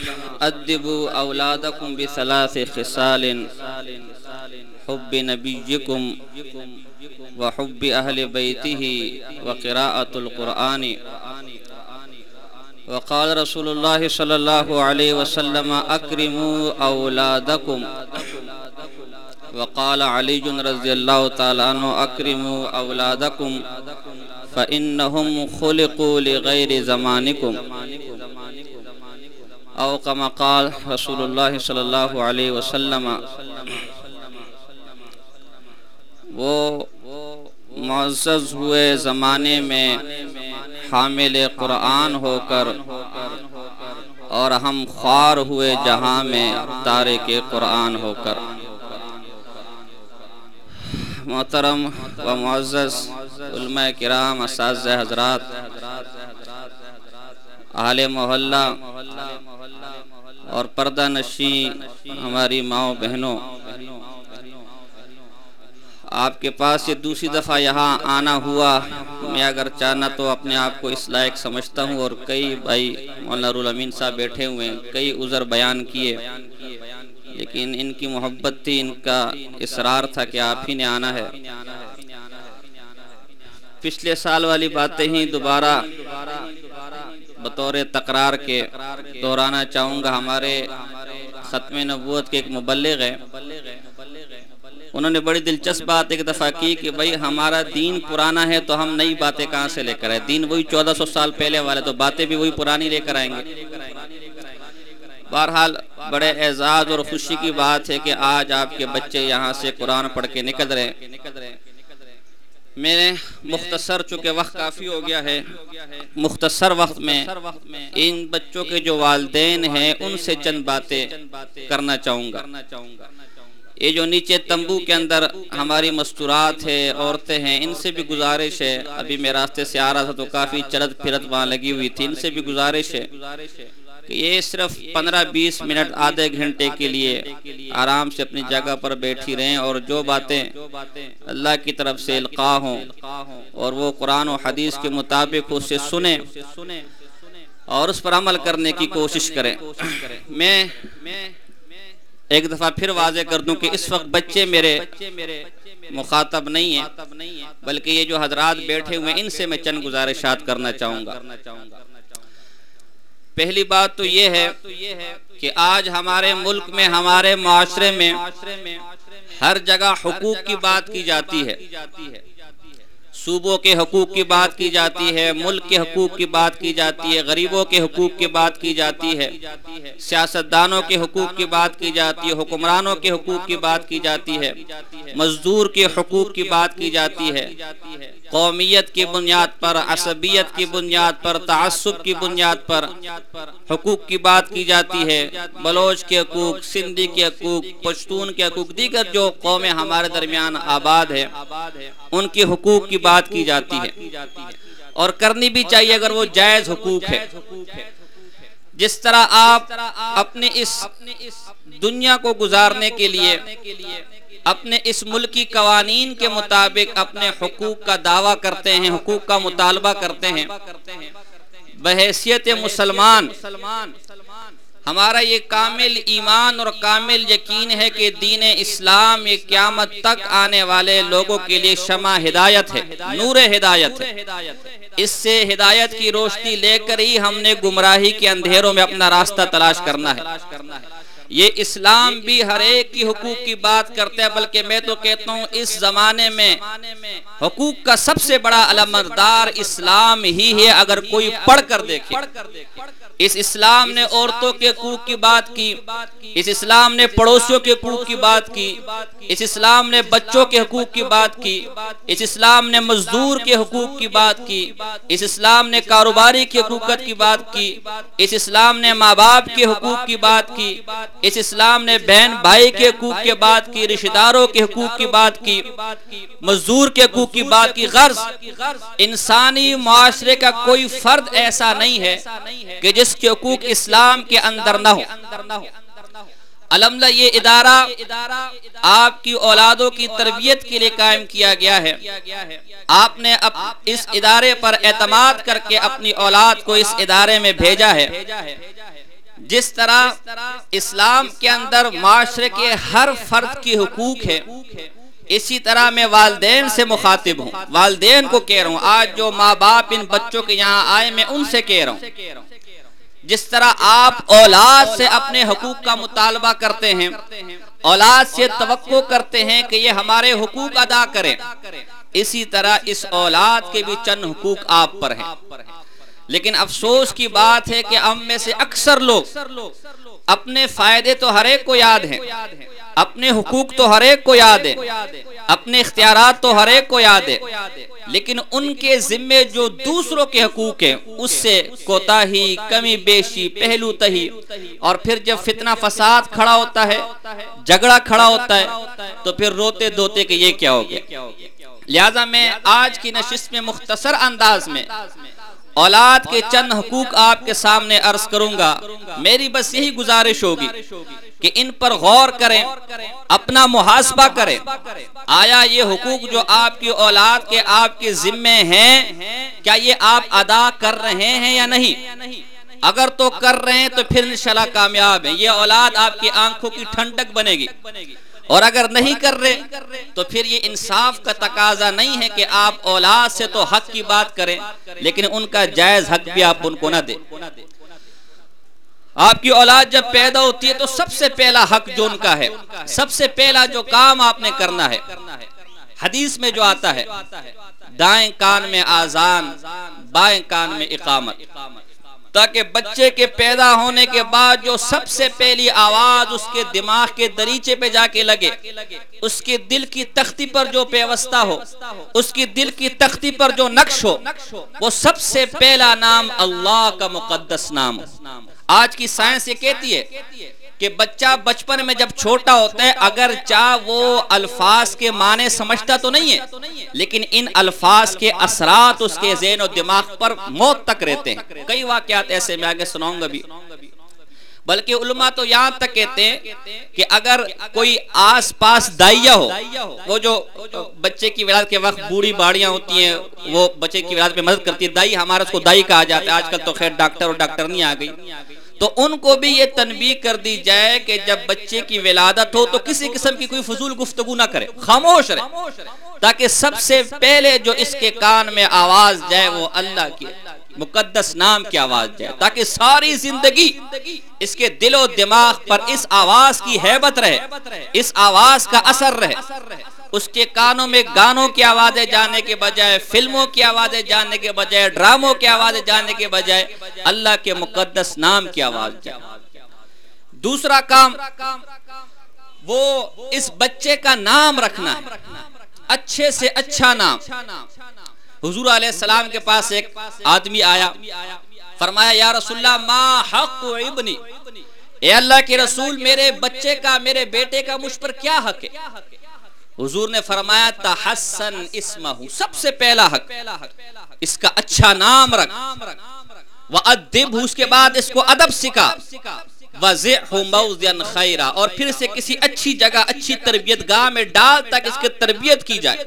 ادبوا اولادکم بثلاث خصال حب نبیکم وحب اہل بیتہ وقراءۃ القرآن وقال رسول اللہ صلی اللہ علیہ وسلم اکرموا اولادکم وقال علی رضی اللہ تعالی عنہ اکرموا اولادکم فإنهم خلقوا لغیر زمانکم او کما قال رسول اللہ صلی اللہ علیہ وسلم۔ وہ معزز ہوئے زمانے میں حامل قرآن ہو کر اور ہم خوار ہوئے جہاں میں تارک قرآن ہو کر۔ محترم و معزز علماء کرام، اساتذہ حضرات، اہل محلہ اور پردہ نشین ہماری ماؤں بہنوں، آپ کے پاس یہ دوسری دفعہ یہاں آنا ہوا۔ میں اگر چاہنا تو اپنے آپ کو اس لائق سمجھتا ہوں، اور کئی بھائی مولانا رول امین صاحب بیٹھے ہوئے ہیں، کئی عذر بیان کیے، لیکن ان کی محبت تھی، ان کا اصرار تھا کہ آپ ہی نے آنا ہے۔ پچھلے سال والی باتیں ہی دوبارہ بطور تقرار کے دہرانا چاہوں گا۔ ہمارے ختم نبوت کے ایک مبلغ ہیں، انہوں نے بڑی دلچسپ بات ایک دفعہ کی کہ بھائی ہمارا دین پرانا ہے تو ہم نئی باتیں کہاں سے لے کر آئے، دین وہی 1400 سال پہلے والے، تو باتیں بھی وہی پرانی لے کر آئیں گے۔ بہرحال بڑے اعزاز اور خوشی کی بات ہے کہ آج آپ کے بچے یہاں سے قرآن پڑھ کے نکل رہے ہیں۔ میں مختصر، چونکہ وقت کافی ہو گیا ہے، مختصر وقت میں ان بچوں کے جو والدین ہیں ان سے چند باتیں کرنا چاہوں گا۔ یہ جو نیچے تمبو کے اندر ہماری مستورات ہے، عورتیں ہیں، ان سے بھی گزارش ہے، ابھی میں راستے سے آ رہا تھا تو کافی چلت پھرت وہاں لگی ہوئی تھی، ان سے بھی گزارش ہے کہ یہ صرف 15-20 منٹ، آدھے گھنٹے کے لیے آرام سے اپنی جگہ پر بیٹھی رہیں، اور جو باتیں اللہ کی طرف سے القاء ہوں اور وہ قرآن و حدیث کے مطابق اسے سنیں اور اس پر عمل کرنے کی کوشش کریں۔ میں ایک دفعہ پھر واضح کر دوں کہ اس وقت بچے میرے مخاطب نہیں ہیں، بلکہ یہ جو حضرات بیٹھے ہوئے ان سے میں چند گزارشات کرنا چاہوں گا۔ پہلی بات تو یہ ہے کہ آج ہمارے ملک میں، ہمارے معاشرے میں ہر جگہ حقوق کی بات کی جاتی ہے، صوبوں کے حقوق کی بات کی جاتی ہے، ملک کے حقوق کی بات کی جاتی ہے، غریبوں کے حقوق کی بات کی جاتی ہے، سیاستدانوں کے حقوق کی بات کی جاتی ہے، حکمرانوں کے حقوق کی بات کی جاتی ہے، مزدور کے حقوق کی بات کی جاتی ہے، قومیت کی بنیاد پر، عصبیت کی بنیاد پر، تعصب کی بنیاد پر حقوق کی بات کی جاتی ہے، بلوچ کے حقوق، سندھی کے حقوق، پشتون کے حقوق، دیگر جو قومیں ہمارے درمیان آباد ہیں ان کے حقوق کی بات کی جاتی ہے، اور کرنی بھی چاہیے اگر وہ جائز حقوق ہے۔ جس طرح آپ اپنے اس دنیا کو گزارنے کے لیے اپنے اس ملکی قوانین کے مطابق اپنے حقوق کا دعویٰ کرتے ہیں، حقوق کا مطالبہ کرتے ہیں، بحیثیت مسلمان ہمارا یہ کامل ایمان اور کامل یقین ہے کہ دین اسلام یہ قیامت تک آنے والے لوگوں کے لیے شمع ہدایت ہے، نور ہدایت ہے۔ اس سے ہدایت کی روشنی لے کر ہی ہم نے گمراہی کے اندھیروں میں اپنا راستہ تلاش کرنا ہے۔ یہ اسلام بھی ہر ایک کی حقوق کی بات کرتا ہے، بلکہ میں تو کہتا ہوں اس زمانے میں حقوق کا سب سے بڑا علمبردار اسلام ہی ہے۔ اگر کوئی پڑھ کر دیکھے، اس اسلام نے عورتوں کے حقوق کی بات کی، اس اسلام نے پڑوسیوں کے حقوق کی بات کی، اس اسلام نے بچوں کے حقوق کی بات کی، اس اسلام نے مزدور کے حقوق کی بات کی، اس اسلام نے کاروباری کی حقوقت کی بات کی، اس اسلام نے ماں باپ کے حقوق کی بات کی، اس اسلام نے بہن بھائی کے حقوق کی بات کی، رشتہ داروں کے حقوق کی بات کی، مزدور کے حقوق کی بات کی۔ غرض انسانی معاشرے کا کوئی فرد ایسا نہیں ہے کہ جس کے حقوق اسلام کے اندر نہ ہو۔ الحمدللہ یہ ادارہ آپ کی اولادوں کی تربیت کے لیے قائم کیا گیا ہے۔ آپ نے اس ادارے پر اعتماد کر کے اپنی اولاد کو اس ادارے میں بھیجا ہے، جس طرح اسلام کے اندر معاشرے کے ہر فرد کی حقوق ہے، اسی طرح میں والدین سے مخاطب ہوں، والدین کو کہہ رہا ہوں، آج جو ماں باپ ان بچوں کے یہاں آئے میں ان سے کہہ رہا ہوں، جس طرح آپ اولاد سے اپنے حقوق کا مطالبہ کرتے ہیں، اولاد سے توقع کرتے ہیں کہ یہ ہمارے حقوق ادا کریں، اسی طرح اس اولاد کے بھی چند حقوق آپ پر ہیں۔ لیکن افسوس کی بات ہے کہ ہم میں سے اکثر لوگ اپنے فائدے تو ہر ایک کو یاد ہیں، اپنے حقوق تو ہر ایک کو یاد ہے، اپنے اختیارات تو ہر ایک کو یاد ہے، لیکن ان کے ذمے جو دوسروں کے حقوق ہیں اس سے کوتاہی، کمی بیشی، پہلو تہی، اور پھر جب فتنہ فساد کھڑا ہوتا ہے، جھگڑا کھڑا ہوتا ہے، تو پھر روتے دھوتے کہ یہ کیا ہو گیا۔ لہذا میں آج کی نشست میں مختصر انداز میں اولاد کے چند حقوق آپ کے سامنے عرض کروں گا۔ میری بس یہی گزارش ہوگی کہ ان پر غور کریں، اپنا محاسبہ کریں، آیا یہ حقوق جو آپ کی اولاد کے آپ کے ذمے ہیں کیا یہ آپ ادا کر رہے ہیں یا نہیں؟ اگر تو کر رہے ہیں تو پھر انشاءاللہ کامیاب ہیں، یہ اولاد آپ کی آنکھوں کی ٹھنڈک بنے گی، اور اگر نہیں کر رہے تو پھر یہ انصاف کا تقاضا نہیں ہے کہ آپ اولاد سے تو حق کی بات کریں لیکن ان کا جائز حق بھی آپ ان کو نہ دیں۔ آپ کی اولاد جب پیدا ہوتی ہے تو سب سے پہلا حق جو ان کا ہے، سب سے پہلا جو کام آپ نے کرنا ہے، حدیث میں جو آتا ہے، دائیں کان میں آذان، بائیں کان میں اقامت، تاکہ بچے کے پیدا ہونے کے بعد جو سب سے پہلی آواز اس کے دماغ کے دریچے پہ جا کے لگے، اس کے دل کی تختی پر جو پیوستہ ہو، اس کی دل کی تختی پر جو نقش ہو، وہ سب سے پہلا نام اللہ کا مقدس نام ہو۔ آج کی سائنس یہ کہتی ہے کہ بچہ بچپن میں جب چھوٹا ہوتا ہے اگر چاہ وہ الفاظ کے معنی سمجھتا تو نہیں ہے، لیکن ان الفاظ کے اثرات اس کے ذہن و دماغ پر موت تک رہتے ہیں۔ کئی واقعات ایسے میں آگے سناؤں گا بھی، بلکہ علماء تو یہاں تک کہتے ہیں کہ اگر کوئی آس پاس دائیا ہو، وہ جو بچے کی ولادت کے وقت بوڑھی باڑیاں ہوتی ہیں وہ بچے کی ولادت پہ مدد کرتی ہے، دائی ہمارا اس کو دائی کہا جاتا ہے، آج کل تو خیر ڈاکٹر اور ڈاکٹرنی آ گئی، تو ان کو بھی یہ تنبیہ کر دی جائے کہ جب بچے کی ولادت ہو تو کسی قسم کی کوئی فضول گفتگو نہ کرے، خاموش رہے، تاکہ سب سے پہلے جو اس کے کان میں آواز جائے وہ اللہ کی مقدس نام کی آواز جائے، تاکہ ساری زندگی اس کے دل و دماغ پر اس آواز کی ہیبت رہے، اس آواز کا اثر رہے، اس کے کانوں میں گانوں کی آوازیں جاننے کے بجائے، فلموں کی آوازیں جاننے کے بجائے، ڈراموں کی آوازیں جاننے کے بجائے اللہ کے مقدس نام کی آواز جائے۔ دوسرا کام وہ اس بچے کا نام رکھنا ہے، اچھے سے اچھا نام۔ حضور علیہ السلام کے پاس ایک آدمی آیا، فرمایا یا رسول اللہ ما حق ابنی، اے اللہ کے رسول میرے بچے کا، میرے بیٹے کا مجھ پر کیا حق ہے؟ حضور نے فرمایا تحسن اسمہ، سب سے پہلا حق اس کا اچھا نام رکھ، وَأَدِّبْهُ، اس کے بعد اس کو ادب سکھا، وَزِعْهُ مَوْضِعًا خَيْرًا، اور پھر سے کسی اچھی جگہ، اچھی تربیت گاہ میں ڈال تاکہ اس کی تربیت کی جائے۔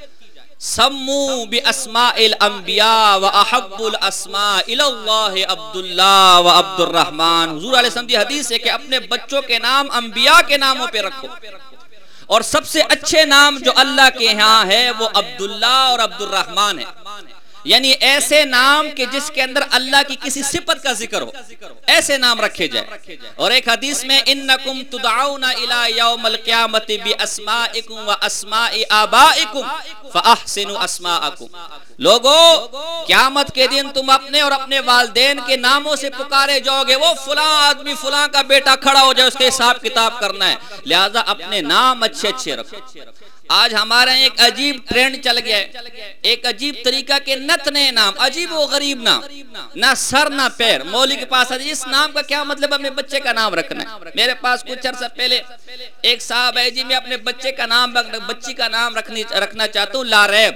سمو باسماء الانبیاء واحب الاسماء الاللہ عبداللہ و عبد الرحمن۔ حضور علیہ السلام کی حدیث ہے کہ اپنے بچوں کے نام انبیاء کے ناموں پہ رکھو، اور سب سے اچھے نام جو اللہ کے ہاں ہے وہ عبداللہ اور عبد الرحمن ہے، یعنی ایسے نام کہ جس کے اندر اللہ کی کسی صفت کا ذکر ہو، ایسے نام رکھے جائے۔ اور ایک حدیث میں انکم تدعون الی یوم القیامت باسمائکم واسماء آبائکم فاحسنوا اسماءکم، لوگو قیامت کے دن تم اپنے اور اپنے والدین کے ناموں سے پکارے جاؤ گے، وہ فلاں آدمی فلاں کا بیٹا کھڑا ہو جائے، اس کے حساب کتاب کرنا ہے، لہذا اپنے نام اچھے اچھے رکھو۔ آج ہمارا ایک عجیب ٹرینڈ چل گیا ہے، ایک عجیب طریقہ کے نت نئے نام، عجیب و غریب نام، نہ سر نہ پیر۔ مولوی کے پاس اس نام کا کیا مطلب؟ اپنے بچے کا نام رکھنا ہے۔ میرے پاس کچھ عرصہ پہلے ایک صاحب ہے، جی میں اپنے بچے کا نام، بچی کا نام رکھنا چاہتا ہوں لاریب،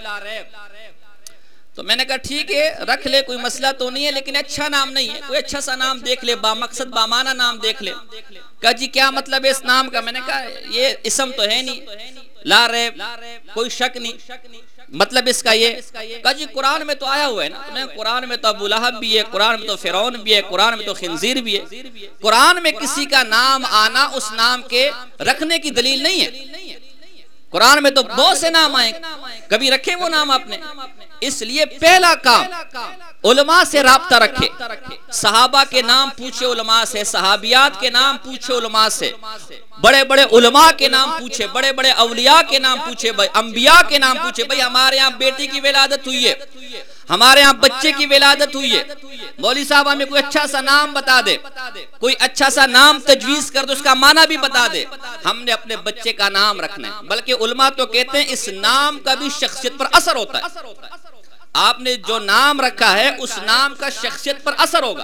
تو میں نے کہا ٹھیک ہے رکھ لے، کوئی مسئلہ تو نہیں ہے، لیکن اچھا نام نہیں ہے، کوئی اچھا سا نام دیکھ لے، با مقصد با معنی نام دیکھ لے۔ کہا جی کیا مطلب ہے اس نام کا؟ میں نے کہا یہ اسم تو ہے نہیں، لا ریب، کوئی شک نہیں۔ مطلب اس کا یہ کہا جی قرآن میں تو آیا ہوا ہے نا، قرآن میں تو ابو لہب بھی ہے، قرآن میں تو فرعون بھی ہے، قرآن میں تو خنزیر بھی ہے۔ قرآن میں کسی کا نام آنا اس نام کے رکھنے کی دلیل نہیں ہے۔ قرآن میں تو بہت سے نام آئے، کبھی رکھے وہ نام آپ نے؟ اس لیے پہلا کام علماء سے رابطہ رکھے، صحابہ کے نام پوچھے علماء سے، صحابیات کے نام پوچھے علماء سے، بڑے بڑے علماء کے نام پوچھے، بڑے بڑے اولیاء کے نام پوچھے، انبیاء کے نام پوچھے۔ بھئی ہمارے یہاں بیٹی کی ولادت ہوئی ہے، ہمارے یہاں بچے کی ولادت ہوئی ہے، مولوی صاحب ہمیں کوئی اچھا سا نام بتا دے، کوئی اچھا سا نام تجویز کر دو، اس کا معنی بھی بتا دے۔ ہم نے اپنے بچے کا نام رکھنا ہے، بلکہ علماء تو کہتے ہیں اس نام کا بھی شخصیت پر اثر ہوتا ہے۔ آپ نے جو نام رکھا ہے اس نام کا شخصیت پر اثر ہوگا۔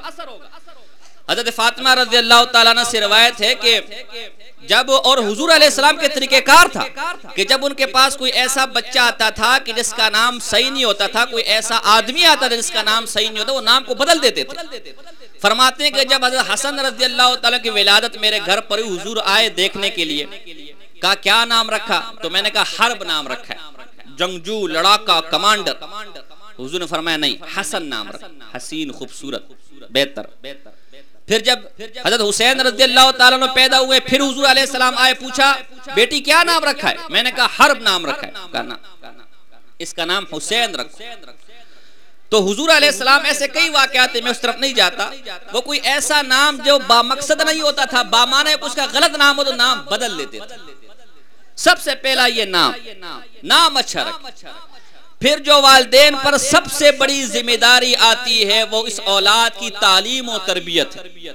حضرت فاطمہ رضی اللہ تعالیٰ عنہ سے روایت ہے کہ جب، اور حضور علیہ السلام کے طریقہ کار تھا کہ جب ان کے پاس کوئی ایسا بچہ آتا تھا کہ جس کا نام صحیح نہیں ہوتا تھا، کوئی ایسا آدمی آتا تھا جس کا نام صحیح نہیں ہوتا، وہ نام کو بدل دیتے تھے۔ فرماتے ہیں کہ جب حضرت حسن رضی اللہ تعالیٰ کی ولادت میرے گھر پر حضور آئے دیکھنے کے لیے، کہا کیا نام رکھا؟ تو میں نے کہا حرب نام رکھا ہے، جنگجو، لڑاکا، کمانڈر۔ حضور نے فرمایا نہیں، حسن نام رکھا، حسین، خوبصورت، بہتر۔ پھر جب حضرت حسین رضی اللہ تعالیٰ عنہ پیدا ہوئے، پھر حضور علیہ السلام آئے، پوچھا بیٹی کیا نام رکھا ہے؟ میں نے کہا حرب نام رکھا ہے، کہا اس کا نام حسین رکھو۔ تو حضور علیہ السلام ایسے کئی واقعات ہیں، میں اس طرف نہیں جاتا، وہ کوئی ایسا نام جو با مقصد نہیں ہوتا تھا، با معنی اس کا غلط نام ہو تو نام بدل لیتے تھے۔ سب سے پہلا یہ نام اچھا رکھ۔ پھر جو والدین پر سب سے بڑی ذمہ داری آتی ہے وہ اس اولاد کی تعلیم و تربیت ہے۔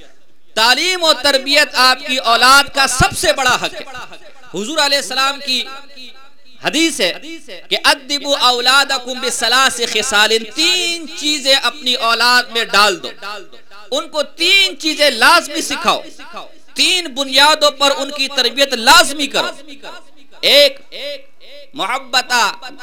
تعلیم و تربیت آپ کی اولاد کا سب سے بڑا حق ہے۔ حضور علیہ السلام کی حدیث ہے کہ ادبوا اولادکم بثلاث خصال، تین چیزیں اپنی اولاد میں ڈال دو، ان کو تین چیزیں لازمی سکھاؤ، تین بنیادوں پر ان کی تربیت لازمی کرو۔ ایک محبت،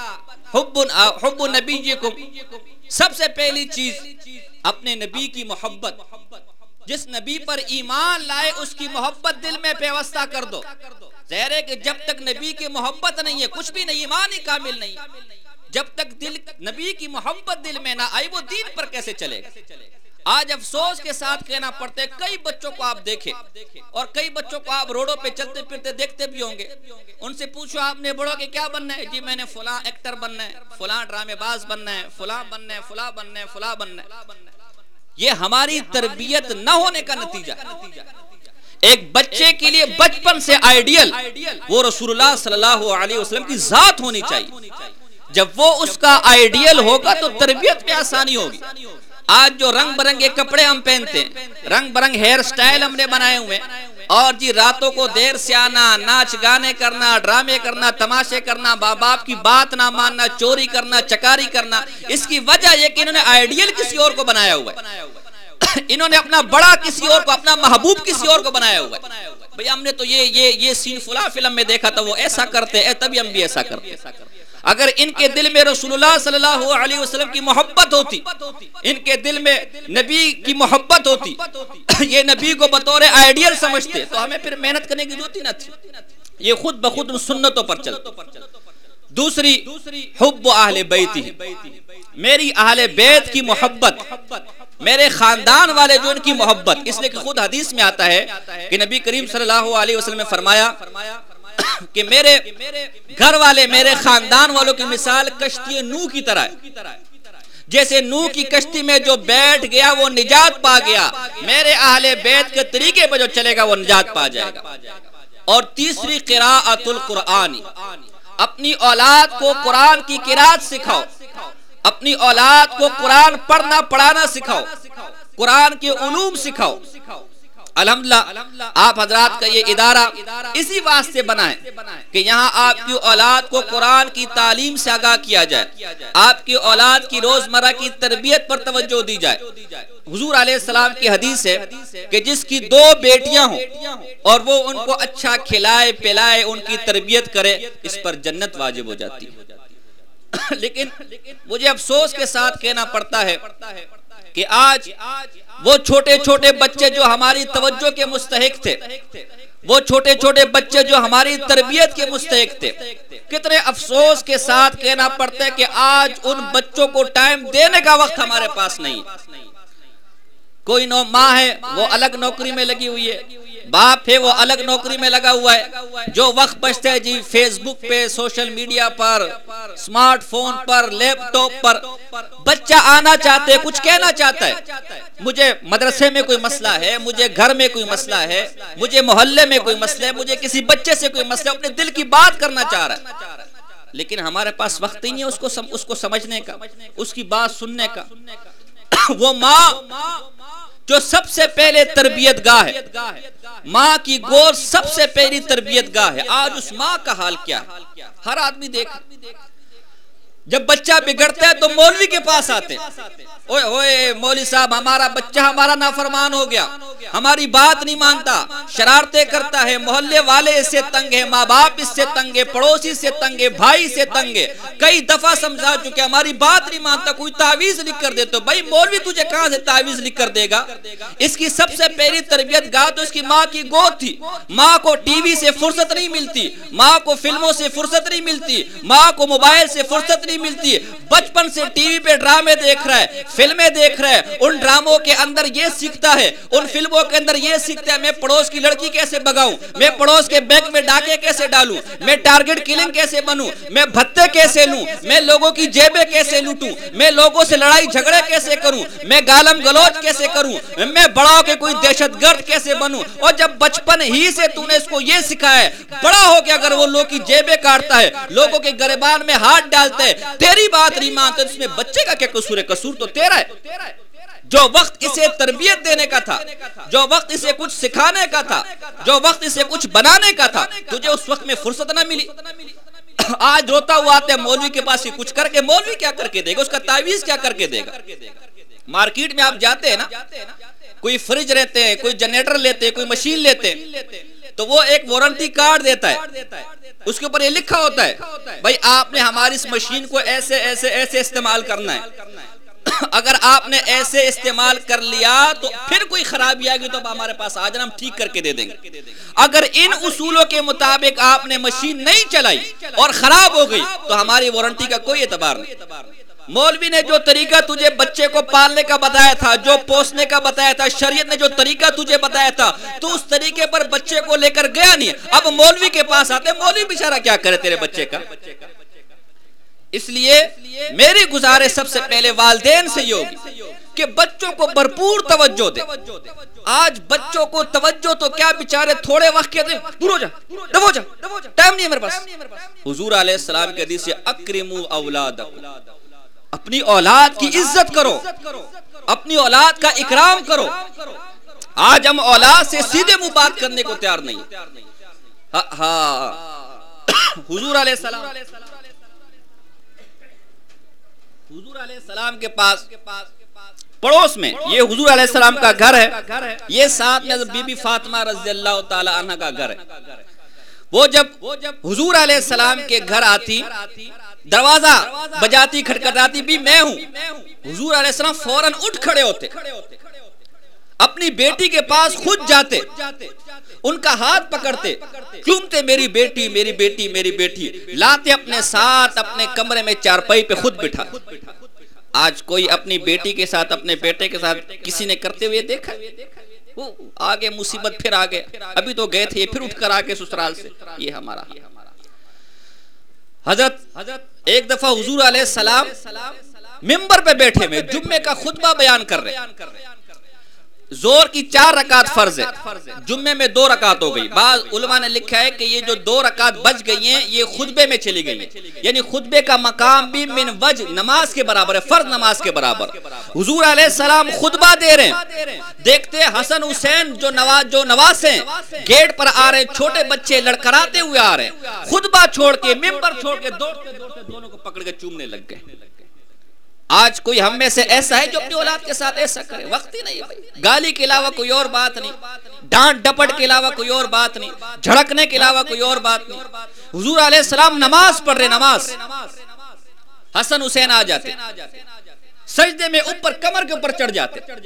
حب نبیکم، سب سے پہلی چیز اپنے نبی کی محبت، جس نبی پر ایمان لائے اس کی محبت دل میں پیوستہ کر دو۔ ظاہر ہے کہ جب تک نبی کی محبت نہیں ہے کچھ بھی نہیں، ایمان ہی کامل نہیں۔ جب تک نبی کی محبت دل میں نہ آئی وہ دین پر کیسے چلے گا؟ آج افسوس کے ساتھ کہنا پڑتا ہے، کئی بچوں کو آپ دیکھیں اور کئی بچوں کو آپ روڈوں پہ چلتے پھرتے دیکھتے بھی ہوں گے، ان سے پوچھو آپ نے بڑوں کے کیا بننا ہے؟ جی میں نے فلاں ایکٹر بننا ہے، فلاں ڈرامے باز بننا ہے، فلاں بننا ہے، فلاں بننا ہے، فلاں بننا ہے۔ یہ ہماری تربیت نہ ہونے کا نتیجہ ہے۔ ایک بچے کے لیے بچپن سے آئیڈیل وہ رسول اللہ صلی اللہ علیہ وسلم کی ذات ہونی چاہیے۔ جب وہ اس کا آئیڈیل ہوگا تو تربیت میں آسانی ہوگی۔ آج جو رنگ برنگے کپڑے ہم پہنتے ہیں، رنگ برنگ ہیئر سٹائل ہم نے بنائے ہوئے، اور جی راتوں کو دیر سے آنا، ناچ گانے کرنا، ڈرامے کرنا، تماشے کرنا، باپ باپ کی بات نہ ماننا، چوری کرنا، چکاری کرنا، اس کی وجہ یہ کہ انہوں نے آئیڈیل کسی اور کو بنایا ہوا ہے۔ انہوں نے اپنا بڑا کسی اور کو، اپنا محبوب کسی اور کو بنایا ہوا ہے۔ بھئی ہم نے تو یہ سین فلاں فلم میں دیکھا تھا، وہ ایسا کرتے ہیں تبھی ہم بھی ایسا کرتے۔ اگر ان کے دل میں رسول اللہ صلی اللہ علیہ وسلم کی محبت ہوتی، ان کے دل میں نبی کی محبت ہوتی، یہ نبی کو بطور آئیڈیل سمجھتے تو ہمیں پھر محنت کرنے کی ضرورت ہی نہ تھی۔ یہ خود بخود ان سنتوں پر چلتے۔ دوسری حب اہل بیتی، میری اہل بیت کی محبت، میرے خاندان والے جو ان کی محبت، اس لیے کہ خود حدیث میں آتا ہے کہ نبی کریم صلی اللہ علیہ وسلم نے فرمایا کہ میرے گھر والے، میرے خاندان والوں کی مثال کشتی نوح کی طرح ہے۔ جیسے نوح کی کشتی میں جو بیٹھ گیا وہ نجات پا گیا، میرے اہل بیت کے طریقے پر جو چلے گا وہ نجات پا جائے گا۔ اور تیسری قراءۃ القرآن، اپنی اولاد کو قرآن کی قراءت سکھاؤ، اپنی اولاد کو قرآن پڑھنا پڑھانا سکھاؤ، قرآن کے علوم سکھاؤ۔ الحمدللہ آپ حضرات کا یہ ادارہ اسی واسطے بنا ہے کہ یہاں آپ کی اولاد کو قرآن کی تعلیم سے آگاہ کیا جائے، آپ کی اولاد کی روزمرہ کی تربیت پر توجہ دی جائے۔ حضور علیہ السلام کی حدیث ہے کہ جس کی 2 بیٹیاں ہوں اور وہ ان کو اچھا کھلائے پلائے، ان کی تربیت کرے، اس پر جنت واجب ہو جاتی ہے۔ لیکن مجھے افسوس کے ساتھ کہنا پڑتا ہے کہ آج وہ چھوٹے چھوٹے بچے جو ہماری توجہ کے مستحق تھے، وہ چھوٹے چھوٹے بچے جو ہماری تربیت کے مستحق تھے، کتنے افسوس کے ساتھ کہنا پڑتا ہے کہ آج ان بچوں کو ٹائم دینے کا وقت ہمارے پاس نہیں۔ کوئی ماں ہے وہ الگ نوکری میں لگی ہوئی ہے، باپ ہے وہ الگ نوکری میں لگا ہوا ہے، جو وقت بچتا ہے جی فیس بک پہ، سوشل میڈیا پر، سمارٹ فون پر، لیپ ٹاپ پر۔ بچہ آنا چاہتے، کچھ کہنا چاہتا ہے، مجھے مدرسے میں کوئی مسئلہ ہے، مجھے گھر میں کوئی مسئلہ ہے، مجھے محلے میں کوئی مسئلہ ہے، مجھے کسی بچے سے کوئی مسئلہ ہے، اپنے دل کی بات کرنا چاہ رہا ہے، لیکن ہمارے پاس وقت ہی نہیں ہے اس کو سمجھنے کا، اس کی بات سننے کا۔ وہ ماں جو سب سے پہلے تربیت گاہ ہے، ماں کی گود سب سے پہلی تربیت گاہ ہے، آج اس ماں کا حال کیا ہے؟ ہر آدمی دیکھ، جب بچہ بگڑتا ہے تو مولوی کے پاس آتے ہیں، اوئے ہوئے مولوی صاحب ہمارا بچہ ہمارا نافرمان ہو گیا، ہماری بات نہیں مانتا، شرارتیں کرتا ہے، محلے والے اس سے تنگ ہے، ماں باپ اس سے تنگ ہے، پڑوسی سے تنگ ہے، بھائی سے تنگ ہے، کئی دفعہ سمجھا چکے ہماری بات نہیں مانتا، کوئی تعویذ لکھ کر دے تو بھائی مولوی تجھے کہاں سے تعویذ لکھ کر دے گا؟ اس کی سب سے پہلی تربیت گاہ تو اس کی ماں کی گود تھی۔ ماں کو ٹی وی سے فرصت نہیں ملتی، ماں کو فلموں سے فرصت نہیں ملتی، ماں کو موبائل سے فرصت نہیں ملتی، بچپن سے ٹی وی پہ ڈرامے دیکھ رہا ہے، فلمیں دیکھ رہا ہے، ان ڈراموں کے اندر یہ سیکھتا ہے، ان فلموں کے اندر یہ سیکھتا ہے میں پڑوس کی لڑکی کیسے بگاؤں، میں پڑوس کے بینک میں ڈاکے کیسے ڈالوں، میں ٹارگٹ کلنگ کیسے بنوں، میں بھتے کیسے لوں، میں لوگوں کی جیبیں کیسے لوٹوں، میں لوگوں سے لڑائی جھگڑے کیسے کروں، میں گالم گلوچ کیسے کروں، میں بڑا ہو کے کوئی دہشت گرد کیسے بنوں۔ اور جب بچپن ہی سے تو نے اس کو یہ سکھایا ہے، بڑا ہو کے اگر وہ لوگ کی جیبیں کاٹتا ہے، لوگوں کے گریبان میں ہاتھ ڈالتا ہے، تیری بات نہیں مانتا، اس میں بچے کا کیا قصور ہے؟ قصور تو تیرا ہے۔ جو وقت اسے تربیت دینے کا تھا، جو وقت اسے کچھ سکھانے کا تھا، جو وقت اسے کچھ بنانے کا تھا، تجھے اس وقت میں فرصت نہ ملی۔ آج روتا ہوا آتا ہے مولوی کے پاس ہی کچھ کر کے، مولوی کیا کر کے دے گا؟ اس کا تعویذ کیا کر کے دے گا؟ مارکیٹ میں آپ جاتے ہیں نا، کوئی فریج لیتے ہیں، کوئی جنریٹر لیتے ہیں، کوئی مشین لیتے ہیں، تو وہ ایک وارنٹی کارڈ دیتا ہے، اس کے اوپر یہ لکھا ہوتا ہے بھائی آپ نے ہماری اس مشین کو ایسے ایسے ایسے استعمال کرنا ہے، اگر آپ نے ایسے استعمال کر لیا تو پھر کوئی خرابی آئے گی تو ہمارے پاس آ جانا، ہم ٹھیک کر کے دے دیں گے۔ اگر ان اصولوں کے مطابق آپ نے مشین نہیں چلائی اور خراب ہو گئی تو ہماری وارنٹی کا کوئی اعتبار نہیں۔ مولوی نے جو طریقہ تجھے بچے کو پالنے کا بتایا تھا، جو پوسنے کا بتایا تھا، شریعت نے جو طریقہ تجھے بتایا تھا، تو اس طریقے پر بچے کو لے کر گیا نہیں، اب مولوی کے پاس آتے، مولوی بیچارہ کیا کرے تیرے بچے کا؟ اس لیے میری گزارش سب سے پہلے والدین سے یہ ہوگی کہ بچوں کو بھرپور توجہ دے۔ آج بچوں کو توجہ تو کیا بیچارے تھوڑے وقت کے دیں، دور ہو جا، دب ہو جا، ٹائم نہیں ہے میرے پاس۔ حضور علیہ السلام کے حدیث سے اکرموا اولادکم، اپنی اولاد کی عزت کرو، اپنی اولاد کا اکرام کرو۔ آج ہم اولاد سے سیدھے منہ بات کرنے کو تیار نہیں۔ حضور علیہ السلام کے پاس پڑوس میں، یہ حضور علیہ السلام کا گھر ہے، یہ ساتھ میں بی بی فاطمہ رضی اللہ تعالی عنہ کا گھر ہے۔ وہ جب حضور علیہ السلام کے گھر آتی، دروازہ بجاتی، کھٹکھٹاتی، بھی میں ہوں، حضور علیہ السلام فوراً اٹھ کھڑے ہوتے، اپنی بیٹی کے پاس خود جاتے، ان کا ہاتھ پکڑتے، چومتے، میری بیٹی میری بیٹی میری بیٹی، لاتے اپنے ساتھ اپنے کمرے میں چارپائی پہ خود بٹھا۔ آج کوئی اپنی بیٹی کے ساتھ، اپنے بیٹے کے ساتھ کسی نے کرتے ہوئے دیکھا؟ آگے مصیبت پھر آگے، ابھی تو گئے تھے پھر اٹھ کر آگے سسرال سے، یہ ہمارا۔ حضرت ایک دفعہ حضور علیہ السلام منبر پہ بیٹھے ہوئے جمعے کا خطبہ بیان کر رہے، زور کی 4 رکعت فرض ہے، جمعے میں 2 رکعت ہو گئی۔ بعض علماء نے لکھا ہے کہ یہ جو 2 رکعت بچ گئی ہیں یہ خطبے میں چلی گئی ہیں، یعنی خطبے کا مقام بھی من وجہ نماز کے برابر ہے، فرض نماز کے برابر۔ حضور علیہ السلام خطبہ دے رہے ہیں، دیکھتے حسن حسین جو نواسے گیٹ پر آ رہے ہیں، چھوٹے بچے لڑکراتے ہوئے آ رہے ہیں، خطبہ چھوڑ کے ممبر چھوڑ کے دوڑتے دونوں کو پکڑ کے چومنے لگ گئے۔ آج کوئی ہم میں سے ایسا ہے جو اپنی اولاد کے ساتھ ایسا کرے؟ وقت ہی نہیں ہے، گالی کے علاوہ کوئی اور بات نہیں، ڈانٹ ڈپٹ کے علاوہ کوئی اور بات نہیں، جھڑکنے کے علاوہ کوئی اور بات نہیں۔ حضور علیہ السلام نماز پڑھ رہے، نماز، حسن حسین آ جاتے، سجدے میں اوپر کمر کے اوپر چڑھ جاتے،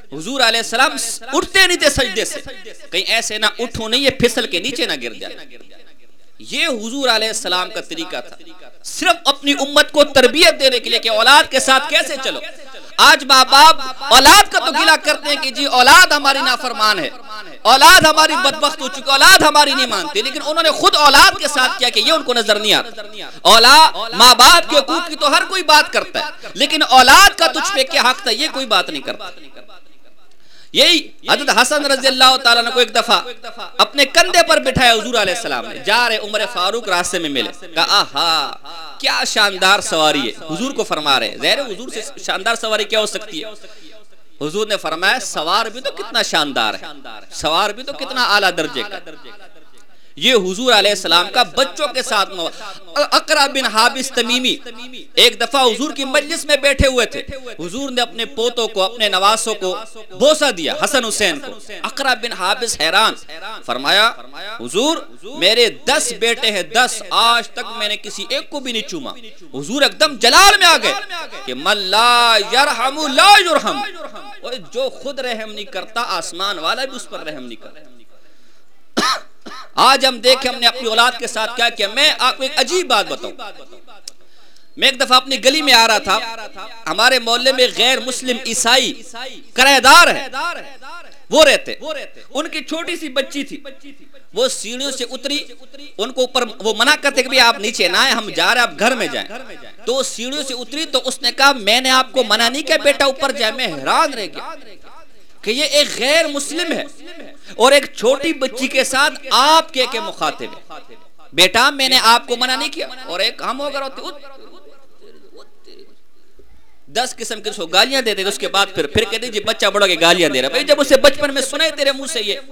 حضور علیہ السلام اٹھتے نہیں تھے سجدے سے، کہیں ایسے نہ اٹھو نہیں یہ پھسل کے نیچے نہ گر جائے. یہ حضور علیہ السلام کا طریقہ تھا، صرف اپنی امت کو تربیت دینے کے لیے کہ اولاد کے ساتھ کیسے چلو. آج ماں باپ اولاد کا تو گلہ کرتے ہیں کہ جی اولاد ہماری نافرمان ہے، اولاد ہماری بدبخت ہو چکی، اولاد ہماری نہیں مانتی، لیکن انہوں نے خود اولاد کے ساتھ کیا کہ یہ ان کو نظر نہیں آتا. اولاد ماں باپ کے حقوق کی تو ہر کوئی بات کرتا ہے، لیکن اولاد کا تجھ پہ کیا حق تھا یہ کوئی بات نہیں کرتا. یہی حضرت حسن رضی اللہ تعالیٰ عنہ کو ایک دفعہ اپنے کندھے پر بٹھایا حضور علیہ السلام نے، جا رہے عمر فاروق راستے میں ملے، کہا آہا کیا شاندار سواری ہے. حضور کو فرما رہے، ظاہر حضور سے شاندار سواری کیا ہو سکتی ہے. حضور نے فرمایا سوار بھی تو کتنا شاندار ہے، سوار بھی تو کتنا اعلیٰ درجے کا. یہ حضور علیہ السلام کا بچوں کے ساتھ. اقرا بن حابس تمیمی ایک دفعہ حضور کی مجلس میں بیٹھے ہوئے تھے، حضور نے اپنے پوتوں کو اپنے نواسوں کو بوسہ دیا، حسن حسین کو. اقرا بن حابس حیران، فرمایا حضور میرے 10 بیٹے ہیں، 10 آج تک میں نے کسی ایک کو بھی نہیں چوما. حضور ایک دم جلال میں آ گئے کہ من لا یرحم لا یرحم، جو خود رحم نہیں کرتا آسمان والا بھی اس پر رحم نہیں کرتا. آج ہم دیکھیں ہم نے اپنی اولاد کے ساتھ کیا کیا. میں آپ کو ایک عجیب بات بتاؤں. میں ایک دفعہ اپنی گلی میں آ رہا تھا، ہمارے محلے میں غیر مسلم عیسائی کرایہ دار ہے، وہ رہتے، ان کی چھوٹی سی بچی تھی، وہ سیڑھیوں سے اتری، ان کو اوپر وہ منع کرتے کہ آپ نیچے نہ آئے، ہم جا رہے ہیں آپ گھر میں جائیں. تو وہ سیڑھیوں سے اتری تو اس نے کہا میں نے آپ کو منع نہیں کیا بیٹا اوپر جائے. میں حیران رہ گیا کہ یہ ایک غیر مسلم ہے اور ایک چھوٹی بچی کے ساتھ آپ کے مخاطب ہے. بیٹا میں نے آپ کو منع نہیں کیا. اور ایک ہم ہو کر 10 قسم کے گالیاں دیتے تھے. اس کے بعد پھر کہتے جی بچہ بڑا کے گالیاں دے رہا ہے. بھئی جب اسے بچپن میں سنے تیرے منہ سے یہ.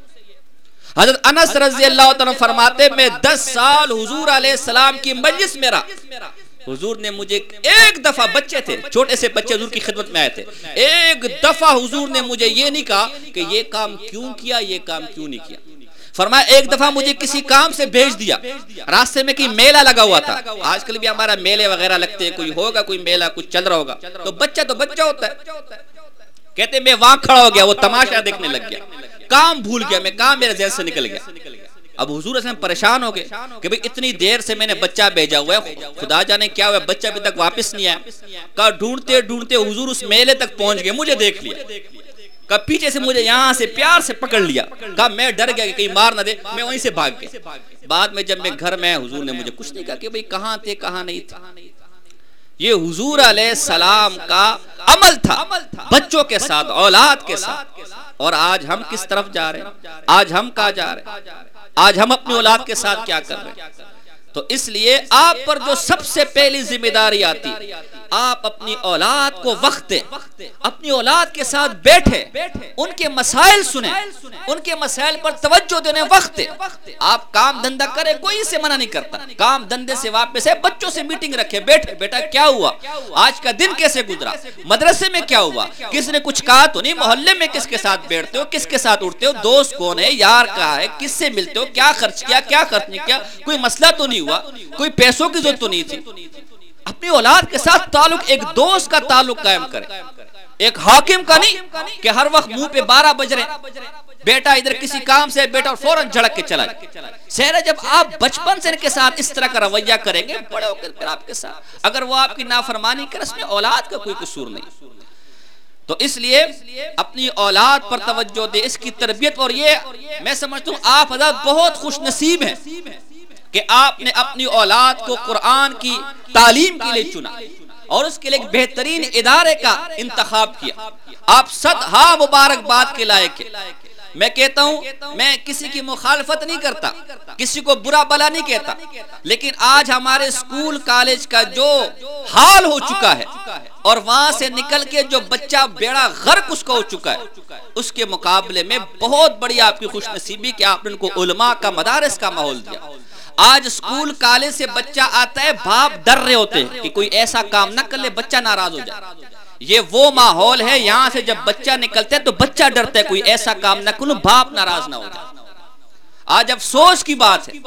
حضرت انس رضی اللہ تعالیٰ فرماتے میں 10 سال حضور علیہ السلام کی مجلس میں رہا. حضور نے مجھے ایک دفعہ، بچے تھے چھوٹے سے بچے حضور کی خدمت میں آئے تھے، ایک دفعہ حضور نے مجھے یہ نہیں کہا کہ یہ کام کیوں کیا یہ کام کیوں نہیں کیا. فرمایا ایک دفعہ مجھے کسی کام سے بھیج دیا، راستے میں کہیں میلہ لگا ہوا تھا. آج کل بھی ہمارا میلے وغیرہ لگتے ہیں، کوئی ہوگا کوئی میلہ کچھ چل رہا ہوگا تو بچہ ہوتا ہے. کہتے میں وہاں کھڑا ہو گیا، وہ تماشا دیکھنے لگ گیا، کام بھول گیا میں، کام میرے ذہن سے نکل گیا. اب حضور اسلام پریشان ہو گئے کہ بھئی اتنی دیر سے میں نے بچہ بھیجا ہوا ہے، خدا جانے کیا ہوا ہے، بچہ ابھی تک واپس نہیں آیا. کہا ڈھونڈتے ڈھونڈتے حضور اس میلے تک پہنچ گئے، مجھے دیکھ لیا. کہا پیچھے سے مجھے یہاں سے پیار سے پکڑ لیا. کہا میں ڈر گیا کہ کہیں مار نہ دے، میں وہیں سے بھاگ گیا. بعد میں جب میں گھر میں حضور نے مجھے کچھ نہیں کہا کہ بھئی کہاں تھے کہاں نہیں تھے. یہ حضور علیہ السلام کا عمل تھا بچوں کے ساتھ، اولاد کے ساتھ. اور آج ہم کس طرف جا رہے ہیں، آج ہم کہاں جا رہے ہیں، آج ہم اپنی اولاد کے ساتھ کیا کر رہے ہیں. تو اس لیے آپ پر جو سب سے پہلی ذمہ داری آتی، آپ اپنی اولاد کو وقت دیں، اپنی اولاد کے ساتھ بیٹھیں، ان کے مسائل سنیں، ان کے مسائل پر توجہ دینے وقت دیں. آپ کام دھندہ کریں، کوئی سے منع نہیں کرتا، کام دھندے سے واپس ہے بچوں سے میٹنگ رکھے، بیٹھے بیٹا کیا ہوا آج کا دن کیسے گزرا، مدرسے میں کیا ہوا، کس نے کچھ کہا تو نہیں، محلے میں کس کے ساتھ بیٹھتے ہو، کس کے ساتھ اٹھتے ہو، دوست کون ہے، یار کہاں ہے، کس سے ملتے ہو، کیا خرچ کیا کیا خرچ نہیں کیا، کوئی مسئلہ تو نہیں ہوا، کوئی پیسوں کی ضرورت تو نہیں تھی. اپنی اولاد کے ساتھ تعلق، ایک دوست کا تعلق قائم کریں، ایک حاکم کا نہیں کہ ہر وقت منہ پہ 12 بج رہے، بیٹا ادھر کسی کام سے بیٹا اور فوراً جھڑک کے چلا جائے. سہرا جب آپ بچپن سے ان کے ساتھ اس طرح کا رویہ کریں گے، بڑے ہو کر پھر آپ کے ساتھ اگر وہ آپ کی نافرمانی کرے، اس میں اولاد کا کوئی قصور نہیں. تو اس لیے اپنی اولاد پر توجہ دے، اس کی تربیت. اور یہ میں سمجھتا ہوں آپ حضرات بہت خوش نصیب ہیں کہ آپ نے اپنی اولاد کو قرآن کی تعلیم کے لیے چنا اور اس کے لیے ایک بہترین ادارے کا انتخاب کیا. آپ صدہا مبارکباد کے لائق ہیں. میں کہتا ہوں میں کسی کی مخالفت نہیں کرتا، کسی کو برا بلا نہیں کہتا، لیکن آج ہمارے اسکول کالج کا جو حال ہو چکا ہے اور وہاں سے نکل کے جو بچہ بیڑا غرق اس کا ہو چکا ہے، اس کے مقابلے میں بہت بڑی آپ کی خوش نصیبی کہ آپ نے ان کو علماء کا مدارس کا ماحول دیا. آج اسکول کالج سے بچہ آتا ہے، باپ ڈر رہے ہوتے ہیں کہ کوئی ایسا کام نہ کر لے بچہ ناراض ہو جائے. یہ وہ ماحول ہے، یہاں سے جب بچہ نکلتا ہے تو بچہ ڈرتا ہے کوئی ایسا کام نہ کروں باپ ناراض نہ ہو جائے. آج افسوس کی بات ہے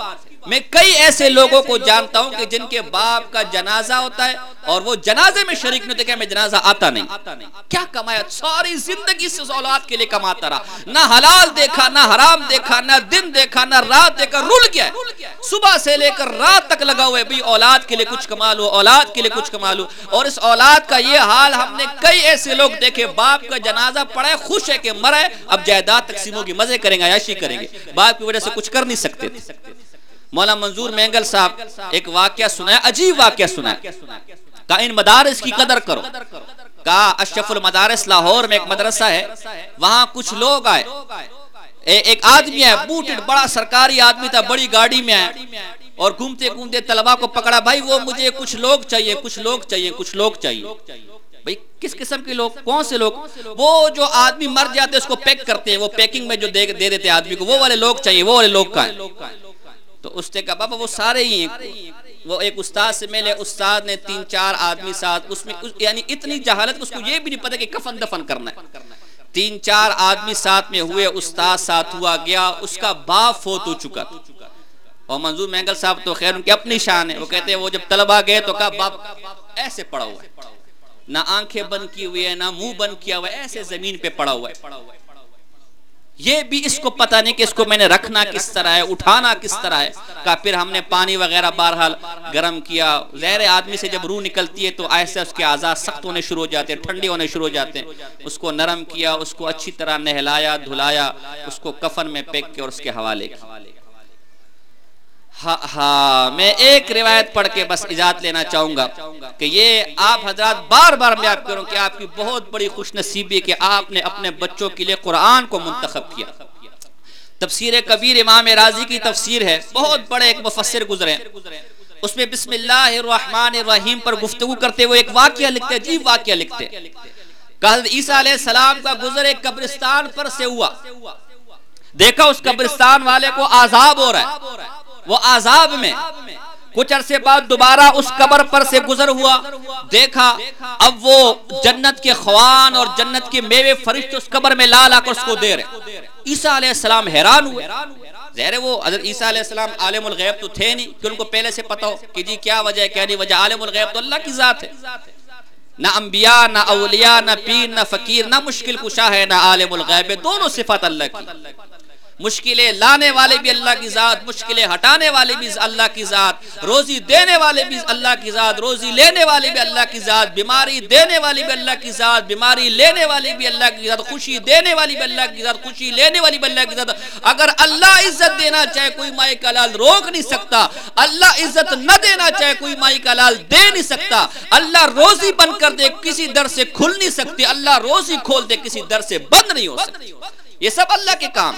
میں کئی ایسے لوگوں کو جانتا ہوں کہ جن کے باپ کا جنازہ ہوتا ہے اور وہ جنازے میں شریک نہیں ہوتے کہ میں جنازہ آتا نہیں. کیا کمایا؟ ساری زندگی سے اس اولاد کے لیے کماتا رہا, نہ حلال دیکھا, نہ حرام دیکھا, نہ دن دیکھا, نہ رات دیکھا, رول گیا ہے. صبح سے لے کر رات تک لگا ہوا ہے بھئی اولاد کے لیے کچھ کما لو, اولاد کے لیے کچھ کما لو. اور اس اولاد کا یہ حال ہم نے کئی ایسے لوگ دیکھے, باپ کا جنازہ پڑا ہے, خوش ہے کہ مرا ہے, اب جائیداد تقسیموں کی مزے کریں گے, عیاشی کریں گے, باپ کی وجہ سے کچھ کر نہیں سکتے تھے. مولانا منظور مینگل صاحب ایک واقعہ سنایا, عجیب واقعہ سنایا, کہا ان مدارس کی قدر کرو. کہا اشرف المدارس لاہور میں ایک مدرسہ ہے, وہاں کچھ لوگ آئے, ایک آدمی ہے بوٹڈ, بڑا سرکاری آدمی تھا, بڑی گاڑی میں آئے اور گھومتے گھومتے طلباء کو پکڑا, بھائی وہ مجھے کچھ لوگ چاہیے, کچھ لوگ چاہیے, کچھ لوگ چاہیے. بھئی کس قسم کے لوگ, کون سے لوگ؟ وہ جو آدمی مر جاتے اس کو پیک کرتے ہیں, وہ پیکنگ میں جو دے دیتے آدمی کو, وہ والے لوگ چاہیے, وہ والے لوگ کا ہے. تو اس نے کہا بابا وہ سارے ہی ہیں. وہ ایک استاد سے ملے, استاد نے 3-4 آدمی ساتھ, اس میں یعنی اتنی جہالت اس کو یہ بھی نہیں پتا کہ کفن دفن کرنا ہے. 3-4 آدمی ساتھ میں ہوئے, استاد ساتھ ہوا گیا, اس کا باپ فوت ہو چکا تھا. اور منظور مینگل صاحب تو خیر ان کی اپنی شان ہے, وہ کہتے ہیں وہ جب طلبہ گئے تو کہا باپ ایسے پڑا ہوا ہے, نہ آنکھیں بند کی ہوئی ہے, نہ منہ بند کیا ہوا ہے, ایسے زمین پہ پڑا ہوا ہے. یہ بھی اس کو پتہ نہیں کہ اس کو میں نے رکھنا کس طرح ہے, اٹھانا کس طرح ہے. کہا پھر ہم نے پانی وغیرہ بہرحال گرم کیا. ظاہر آدمی سے جب روح نکلتی ہے تو ایسے اس کے اعضاء سخت ہونے شروع ہو جاتے ہیں, ٹھنڈے ہونے شروع ہو جاتے ہیں. اس کو نرم کیا, اس کو اچھی طرح نہلایا دھلایا, اس کو کفن میں پیک کیا اور اس کے حوالے کیا. ہاں میں ایک روایت پڑھ کے بس اجازت لینا چاہوں گا کہ یہ آپ حضرات بار بار میں آپ کروں کہ آپ کی بہت بڑی خوش نصیبی ہے کہ آپ نے اپنے بچوں کے لیے قرآن کو منتخب کیا. تفسیر کبیر امام رازی کی تفسیر ہے, بہت بڑے ایک مفسر گزرے, اس میں بسم اللہ الرحمن الرحیم پر گفتگو کرتے ہوئے ایک واقعہ لکھتے, عجیب واقعہ لکھتے. کہ حضرت عیسیٰ علیہ السلام کا گزر ایک قبرستان پر سے ہوا, دیکھا اس قبرستان والے کو عذاب ہو رہا ہے, وہ عذاب میں. کچھ عرصے بعد دوبارہ اس قبر پر سے گزر ہوا, دیکھا اب وہ جنت کے خوان اور جنت کے میوے فرشتے اس قبر میں لا کر اس کو دے رہے. عیسیٰ علیہ السلام حیران ہوئے. ظاہر وہ حضرت عیسیٰ علیہ السلام عالم الغیب تو تھے نہیں کہ ان کو پہلے سے پتا ہو کہ جی کیا وجہ ہے کیا نہیں وجہ. عالم الغیب تو اللہ کی ذات ہے, نہ انبیاء نہ اولیاء نہ پیر نہ فقیر نہ مشکل کشا ہے نہ عالم الغیب ہے, دونوں صفات اللہ کی. مشکلیں لانے والے بھی اللہ کی ذات, مشکلیں ہٹانے والے بھی اللہ کی ذات, روزی دینے والے بھی اللہ کی ذات, روزی لینے والے بھی اللہ کی ذات, بیماری دینے والی بھی اللہ کی ذات, بیماری لینے والی بھی اللہ کی ذات, خوشی دینے والی بھی اللہ کی ذات, خوشی لینے والی بھی اللہ کی ذات. اگر اللہ عزت دینا چاہے کوئی مائی کا لال روک نہیں سکتا, اللہ عزت نہ دینا چاہے کوئی مائی کا لال دے نہیں سکتا. اللہ روزی بند کر دے کسی در سے کھل نہیں سکتی, اللہ روزی کھول دے کسی در سے بند نہیں ہو سکتی. یہ سب اللہ کے کام.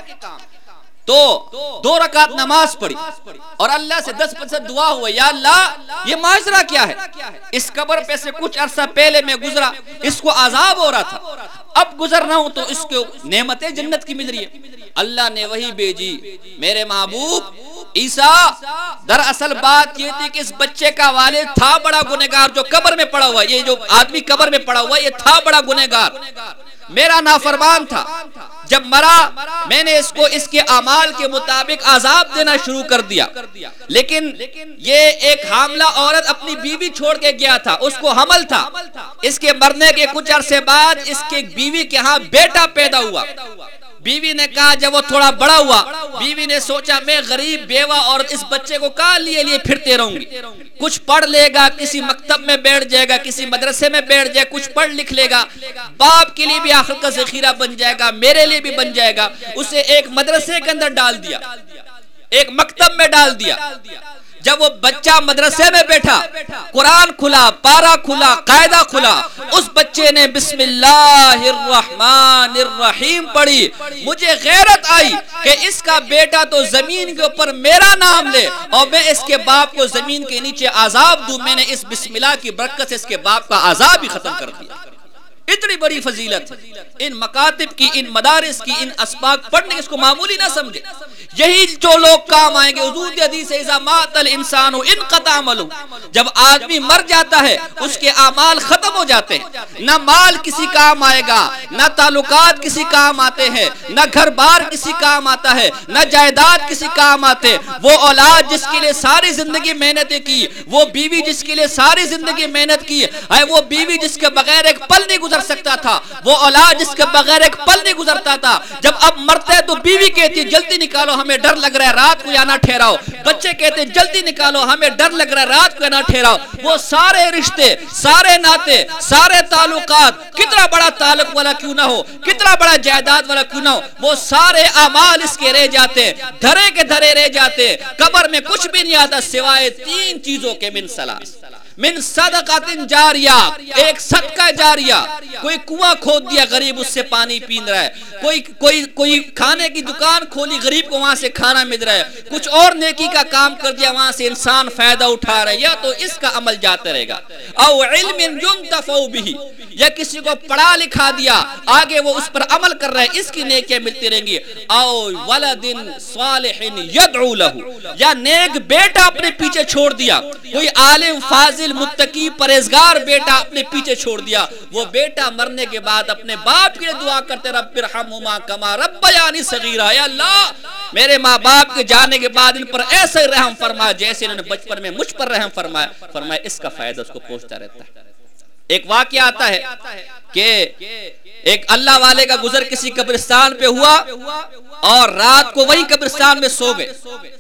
تو 2 رکعت نماز پڑھی اور اللہ سے 10% دعا ہوا, یا اللہ یہ ماجرا کیا ہے, اس قبر پہ سے کچھ عرصہ پہلے میں گزرا, اس کو عذاب ہو رہا تھا, اب گزرنا ہوں تو اس کو نعمتیں جنت کی مل رہی ہے. اللہ نے وہی بھیجی, میرے محبوب عیسیٰ دراصل بات یہ تھی کہ اس بچے کا والد تھا بڑا گنہگار, جو قبر میں پڑا ہوا, یہ جو آدمی قبر میں پڑا ہوا یہ تھا بڑا گنہگار, میرا نافرمان تھا. جب مرا میں نے اس کو اس کے اعمال کے مطابق عذاب دینا شروع کر دیا, لیکن یہ ایک حاملہ عورت اپنی بیوی چھوڑ کے گیا تھا, اس کو حمل تھا. اس کے مرنے کے کچھ عرصے بعد اس کے بیوی کے ہاں بیٹا پیدا ہوا. بیوی نے کہا جب وہ تھوڑا بڑا ہوا, بیوی نے سوچا میں غریب بیوہ اور اس بچے کو کہاں لیے پھرتے رہوں گی, کچھ پڑھ لے گا, کسی مکتب میں بیٹھ جائے گا, کسی مدرسے میں بیٹھ جائے, کچھ پڑھ لکھ لے گا, باپ کے لیے بھی آخر کا ذخیرہ بن جائے گا, میرے لیے بھی بن جائے گا. اسے ایک مدرسے کے اندر ڈال دیا, ایک مکتب میں ڈال دیا. جب وہ بچہ مدرسے میں بیٹھا, قرآن کھلا, پارا کھلا, قاعدہ کھلا, اس بچے نے بسم اللہ الرحمن الرحیم پڑھی. مجھے غیرت آئی کہ اس کا بیٹا تو زمین کے اوپر میرا نام لے اور میں اس کے باپ کو زمین کے نیچے عذاب دوں. میں نے اس بسم اللہ کی برکت سے اس کے باپ کا عذاب ہی ختم کر دیا. اتنی بڑی فضیلت ان مکاتب کی، ان مدارس کی، ان اسباق پڑھنے اس کو معمولی نہ سمجھے. یہی جو لوگ کام آئیں گے. حضور کی حدیث ہے اذا مات الانسان انقطع عمله، جب آدمی مر جاتا ہے اس کے اعمال ختم ہو جاتے ہیں. نہ مال کسی کام آئے گا، نہ تعلقات کسی کام آتے ہیں، نہ گھر بار کسی کام آتا ہے، نہ جائیداد کسی کام آتے. وہ اولاد جس کے لیے ساری زندگی محنتیں کی، وہ بیوی جس کے لیے ساری زندگی محنت کی ہے، وہ بیوی جس کے بغیر ایک پل نہیں گزر سکتا تھا، وہ اولاد جس کے بغیر ایک پل نہیں گزرتا تھا. جب اب مرتے تو بیوی کہتی ہے جلدی نکالو ہمیں ڈر لگ رہا ہے رات کو یا نہ ٹھہراؤ. بچے کہتے ہیں جلدی نکالو ہمیں ڈر لگ رہا ہے رات کو یا نہ ٹھہراؤ. وہ سارے رشتے، سارے ناتے، سارے تعلقات، کتنا بڑا تعلق والا کیوں نہ ہو، کتنا بڑا جائیداد والا کیوں نہ ہو، وہ سارے اعمال اس کے رہ جاتے، دھرے کے دھرے رہ جاتے. قبر میں کچھ بھی نہیں آتا سوائے تین چیزوں کے، من ثلاث، من صدقۃ جاریہ، ایک صدقہ جاریہ. کوئی کنواں کھود دیا غریب اس سے پانی پین رہا ہے، کوئی کھانے کی دکان کھولی غریب کو وہاں سے کھانا مل رہا ہے، کچھ اور نیکی کا کام کر دیا وہاں سے انسان فائدہ اٹھا رہا ہے، یا تو اس کا عمل جاتا رہے گا. او علم ينتفع به، یا کسی کو پڑھا لکھا دیا آگے وہ اس پر عمل کر رہا ہے، اس کی نیکیاں ملتی رہیں گی. او ولد صالح يدعو له، یا نیک بیٹا اپنے پیچھے چھوڑ دیا، کوئی عالم فاضل متقی پرہیزگار بیٹا اپنے پیچھے چھوڑ دیا. وہ بیٹا مرنے کے بعد اپنے باپ کے لیے دعا کرتے رب ارحمہما کما ربیانی صغیرا، یا اللہ میرے ماں باپ کے جانے کے بعد ان پر ایسے ہی رحم فرما جیسے انہوں نے بچپن میں مجھ پر رحم فرمایا. فرمایا اس کا فائدہ اس کو پہنچتا رہتا ہے. ایک واقعہ آتا ہے کہ ایک اللہ والے کا گزر کسی قبرستان پہ ہوا اور رات کو وہی قبرستان میں سو گئے.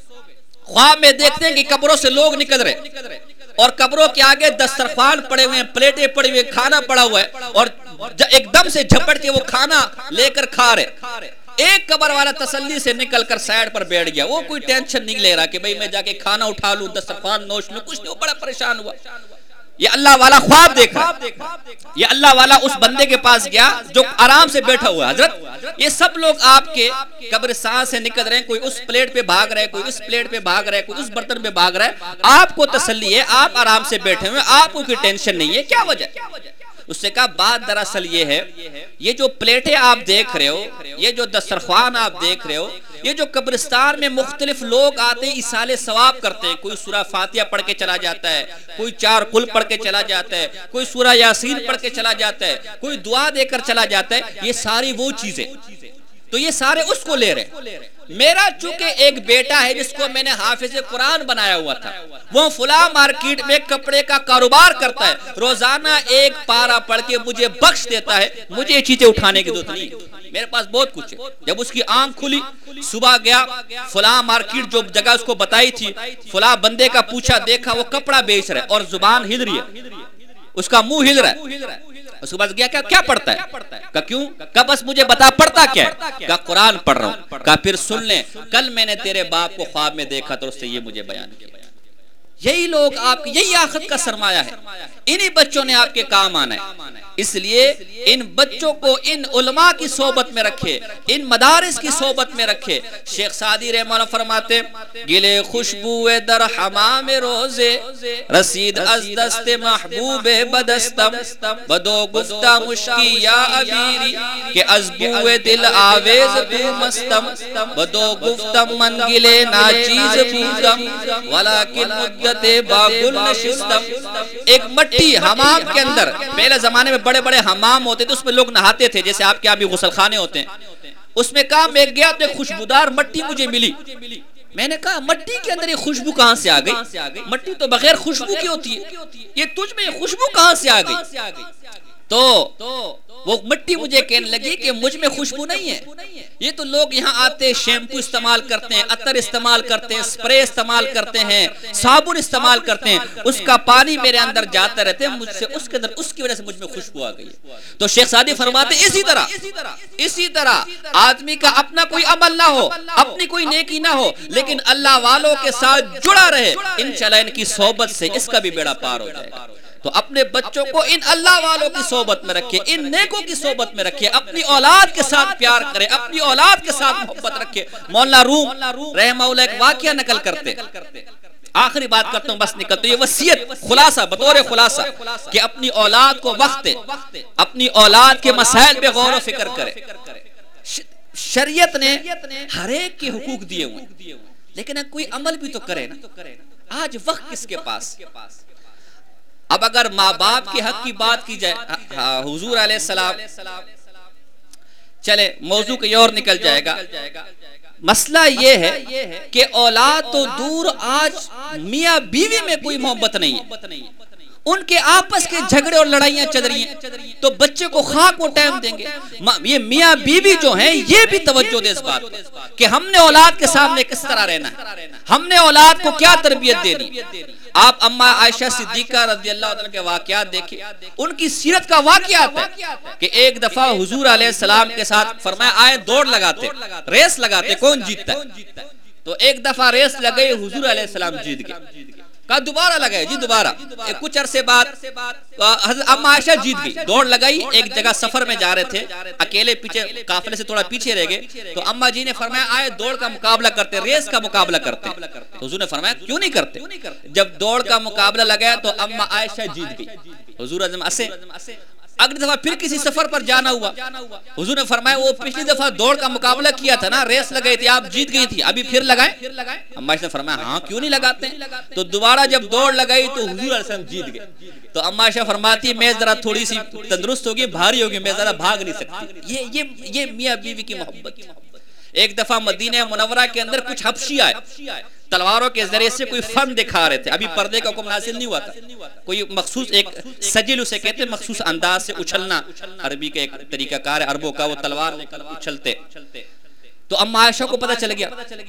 خواب میں دیکھتے ہیں کہ قبروں سے لوگ نکل رہے اور قبروں کے آگے دسترخوان پڑے ہوئے ہیں، پلیٹیں پڑے ہوئے، کھانا پڑا ہوا ہے، اور ایک دم سے جھپٹ کے وہ کھانا لے کر کھا رہے. ایک قبر والا تسلی سے نکل کر سائیڈ پر بیٹھ گیا. وہ کوئی ٹینشن نہیں لے رہا کہ بھئی میں جا کے کھانا اٹھا لوں، دسترخوان نوش لوں، کچھ نہیں. وہ بڑا پریشان ہوا. یہ اللہ والا خواب دیکھ رہا ہے. یہ اللہ والا اس بندے کے پاس گیا جو آرام سے بیٹھا ہوا ہے. حضرت یہ سب لوگ آپ کے قبرستان سے نکل رہے ہیں، کوئی اس پلیٹ پہ بھاگ رہا ہے، کوئی اس پلیٹ پہ بھاگ رہا ہے، کوئی اس برتن پہ بھاگ رہا ہے. آپ کو تسلی ہے، آپ آرام سے بیٹھے ہوئے، آپ کو کوئی ٹینشن نہیں ہے. کیا وجہ؟ اس سے کہا بات دراصل یہ ہے، یہ جو پلیٹیں آپ دیکھ رہے ہو، یہ جو دسترخوان آپ دیکھ رہے ہو، یہ جو قبرستان میں مختلف لوگ آتے ہیں ایصال ثواب کرتے ہیں. کوئی سورہ فاتحہ پڑھ کے چلا جاتا ہے، کوئی 4 قل پڑھ کے چلا جاتا ہے، کوئی سورہ یاسین پڑھ کے چلا جاتا ہے، کوئی دعا دے کر چلا جاتا ہے. یہ ساری وہ چیزیں تو یہ سارے اس کو لے رہے ہیں. میرا چونکہ ایک بیٹا ہے جس کو میں نے حافظ قرآن بنایا ہوا تھا، وہ فلاں مارکیٹ میں کپڑے کا کاروبار کرتا ہے، روزانہ ایک پارا پڑھ کے مجھے بخش دیتا ہے. مجھے یہ چیزیں اٹھانے کی ضرورت نہیں، میرے پاس بہت کچھ ہے. جب اس کی آنکھ کھلی، صبح گیا فلاں مارکیٹ جو جگہ اس کو بتائی تھی، فلاں بندے کا پوچھا، دیکھا وہ کپڑا بیچ رہا ہے اور زبان ہل رہی ہے، اس کا منہ ہل رہا ہے. اس کے بعد گیا کیا پڑھتا ہے؟ کہا کیوں؟ کہا بس مجھے بتا پڑھتا کیا ہے؟ کہا قرآن پڑھ رہا ہوں. کہا پھر سن لیں، کل میں نے تیرے باپ کو خواب میں دیکھا تو اس سے یہ مجھے بیان کیا. یہی لوگ آپ کی، یہی آخرت کا سرمایہ ہے. انہی بچوں نے آپ کے کام آنا ہے. اس لیے ان بچوں کو ان علماء کی صحبت میں رکھے، ان مدارس کی صحبت میں رکھے. شیخ سعدی رحمہ اللہ فرماتے گلے خوشبو در حمام روزے رسید از دست محبوب بدستم بدو گفتہ مشکی یا عبیری کہ از بو دل آویز بو مستم بدو گفتم من گلے ناچیز بودم ولیکن مدت باگل نشستم. ایک مٹی حمام کے اندر، پہلے زمانے میں بڑے بڑے حمام ہوتے تھے، اس میں لوگ نہاتے تھے جیسے آپ کے یہاں بھی غسل خانے ہوتے ہیں. اس میں کہا میں گیا تو ایک خوشبودار مٹی مجھے ملی. میں نے کہا مٹی کے اندر یہ خوشبو کہاں سے آ گئی؟ مٹی تو بغیر خوشبو کی ہوتی ہے، یہ تجھ میں یہ خوشبو کہاں سے آ گئی؟ تو وہ مٹی مجھے کہنے لگی کہ مجھ میں خوشبو نہیں ہے. یہ تو لوگ یہاں آتے شیمپو استعمال کرتے ہیں، عطر استعمال کرتے ہیں، سپرے استعمال کرتے ہیں، صابن استعمال کرتے ہیں، اس کا پانی میرے اندر جاتا رہتے ہیں، مجھ سے اس کے اندر اس کی وجہ سے مجھ میں خوشبو آ گئی. تو شیخ سعدی فرماتے اسی طرح آدمی کا اپنا کوئی عمل نہ ہو، اپنی کوئی نیکی نہ ہو، لیکن اللہ والوں کے ساتھ جڑا رہے، انشاءاللہ ان کی صحبت سے اس کا بھی بیڑا پار ہو جائے گا. تو اپنے بچوں کو ان اللہ والوں کی صحبت میں رکھے، ان نیکوں کی صحبت میں رکھے، اپنی اولاد کے ساتھ پیار کرے، اپنی اولاد کے ساتھ محبت رکھے. مولانا روم رحمہ اللہ ایک واقعہ نقل کرتے، آخری بات کرتا ہوں بس نکلتا ہوں. یہ وصیت خلاصہ بطور خلاصہ کہ اپنی اولاد کو وقت اپنی اولاد کے مسائل پہ غور و فکر کرے. شریعت نے ہر ایک کے حقوق دیے ہوئے لیکن کوئی عمل بھی تو کرے نا. آج وقت کس کے پاس؟ اب اگر ماں باپ کے حق کی بات کی جائے, حضور علیہ السلام, چلے موضوع کہیں اور نکل جائے گا. مسئلہ یہ ہے کہ اولاد تو دور, آج میاں بیوی میں کوئی محبت نہیں ہے. ان کے آپس کے جھگڑے اور لڑائیاں چل رہی ہیں تو بچے کو خاک و ٹائم دیں گے. یہ میاں بیوی جو ہیں یہ بھی توجہ دے اس بات کہ ہم نے اولاد کے سامنے کس طرح رہنا ہے, ہم نے اولاد کو کیا تربیت دینی. آپ اما عائشہ صدیقہ رضی اللہ عنہ کے واقعات دیکھیں, ان کی سیرت کا واقعات ہے کہ ایک دفعہ حضور علیہ السلام کے ساتھ فرمایا آئے دوڑ لگاتے, ریس لگاتے, کون جیتتا ہے. تو ایک دفعہ ریس لگئی, حضور علیہ السلام جیت گئے. کہا دوبارہ لگائے, جی دوبارہ. کچھ عرصے بعد حضرت اما عائشہ جیت گئی, دوڑ لگائی. ایک جگہ سفر میں جا رہے تھے, اکیلے پیچھے قافلے سے تھوڑا پیچھے رہ گئے تو اما جی نے فرمایا آئے دوڑ کا مقابلہ کرتے, ریس کا مقابلہ کرتے. تو حضور نے فرمایا کیوں نہیں کرتے. جب دوڑ کا مقابلہ لگایا تو اما عائشہ جیت گئی. حضور اعظم اسے اگلی دفعہ پھر کسی سفر پر جانا ہوا, حضور نے فرمایا وہ پچھلی دفعہ دوڑ کا مقابلہ کیا تھا نا, ریس لگائی تھی, آپ جیت گئی تھی, ابھی پھر لگائیں. اما عائشہ نے فرمایا ہاں کیوں نہیں لگاتے. تو دوبارہ جب دوڑ لگائی تو حضور علیہ السلام جیت گئے. تو اما عائشہ فرماتی ہے میں ذرا تھوڑی سی تندرست ہوگی, بھاری ہوگی, میں ذرا بھاگ نہیں سکتی. یہ میاں بیوی کی محبت. ایک دفعہ مدینہ منورہ کے اندر کچھ حبشی آئے, تلواروں کے ذریعے سے کوئی فن دکھا رہے تھے. ابھی پردے کا حکم نازل نہیں ہوا تھا. کوئی مخصوص ایک سجل اسے کہتے ہیں, مخصوص انداز سے اچھلنا, عربی کا ایک طریقہ کار ہے عربوں کا, وہ تلوار لے کر اچھلتے. تو اما عائشہ کو پتہ چل گیا,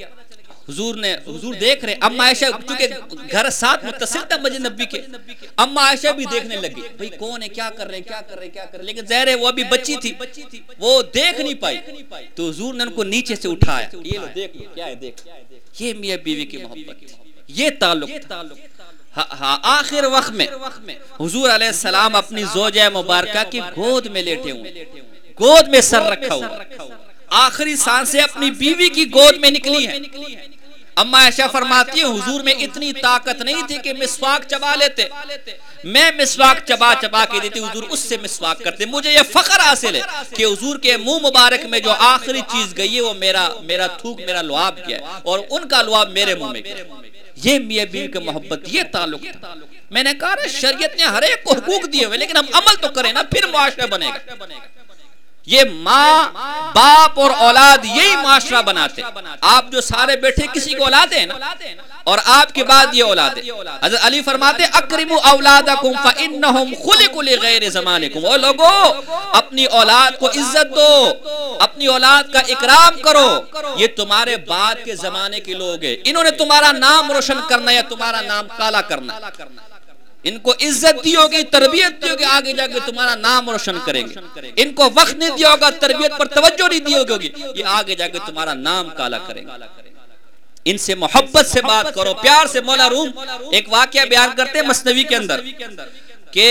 حضور دیکھ رہے. اما عائشہ چونکہ گھر ساتھ متصل تھا مسجد نبی کے, اما عائشہ بھی دیکھنے لگی بھئی کون ہے, کیا کر رہے ہیں. لیکن ظاہر ہے وہ ابھی بچی تھی, وہ دیکھ نہیں پائی. تو حضور نے ان کو نیچے سے اٹھایا, یہ لو دیکھ لو کیا ہے, دیکھ. یہ میاں بیوی کی محبت, یہ تعلق. ہاں آخر وقت میں حضور علیہ السلام اپنی زوجہ مبارکہ کی گود میں لیٹے ہوئے, گود میں سر رکھا ہوا, آخری سانسیں اپنی بیوی کی گود میں نکلی ہیں. اما عائشہ فرماتی ہے حضور میں اتنی طاقت نہیں تھی کہ مسواک چبا لیتے, میں مسواک چبا کے دیتی, حضور اس سے مسواک کرتے. مجھے یہ فخر حاصل ہے کہ حضور کے منہ مبارک میں جو آخری چیز گئی ہے وہ میرا تھوک, میرا لعاب کیا ہے, اور ان کا لعاب میرے منہ میں گیا. یہ میاں بیوی کی محبت, یہ تعلق تھا. میں نے کہا شریعت نے ہر ایک کو حقوق دیے ہوئے لیکن ہم عمل تو کریں نا, پھر معاشرہ بنے گا. یہ ماں باپ اور اولاد یہی معاشرہ بناتے. آپ جو سارے بیٹھے کسی کو اولاد ہیں نا, اور آپ کے بعد یہ اولاد ہے. حضرت علی فرماتے اکرموا اولادکم فانہم خلقوا لغیر زمانکم. او لوگو اپنی اولاد کو عزت دو, اپنی اولاد کا اکرام کرو, یہ تمہارے بعد کے زمانے کے لوگ ہیں, انہوں نے تمہارا نام روشن کرنا یا تمہارا نام کالا کرنا. ان کو عزت دی ہوگی, تربیت دی ہوگی, آگے جا کے تمہارا نام روشن کریں گے. ان کو وقت نہیں دیا ہوگا, تربیت پر توجہ نہیں دی ہوگی, یہ آگے جا کے تمہارا نام کالا کریں گے. ان سے محبت سے بات کرو, پیار سے. مولا روم ایک واقعہ بیان کرتے ہیں مثنوی کے اندر کہ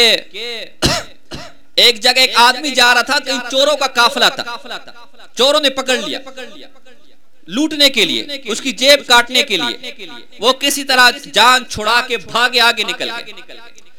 ایک جگہ ایک آدمی جا رہا تھا, کہیں چوروں کا قافلہ تھا, چوروں نے پکڑ لیا لوٹنے کے لیے, اس کی جیب کاٹنے کے لیے. وہ کسی طرح جان چھڑا کے بھاگے, آگے نکل گئے.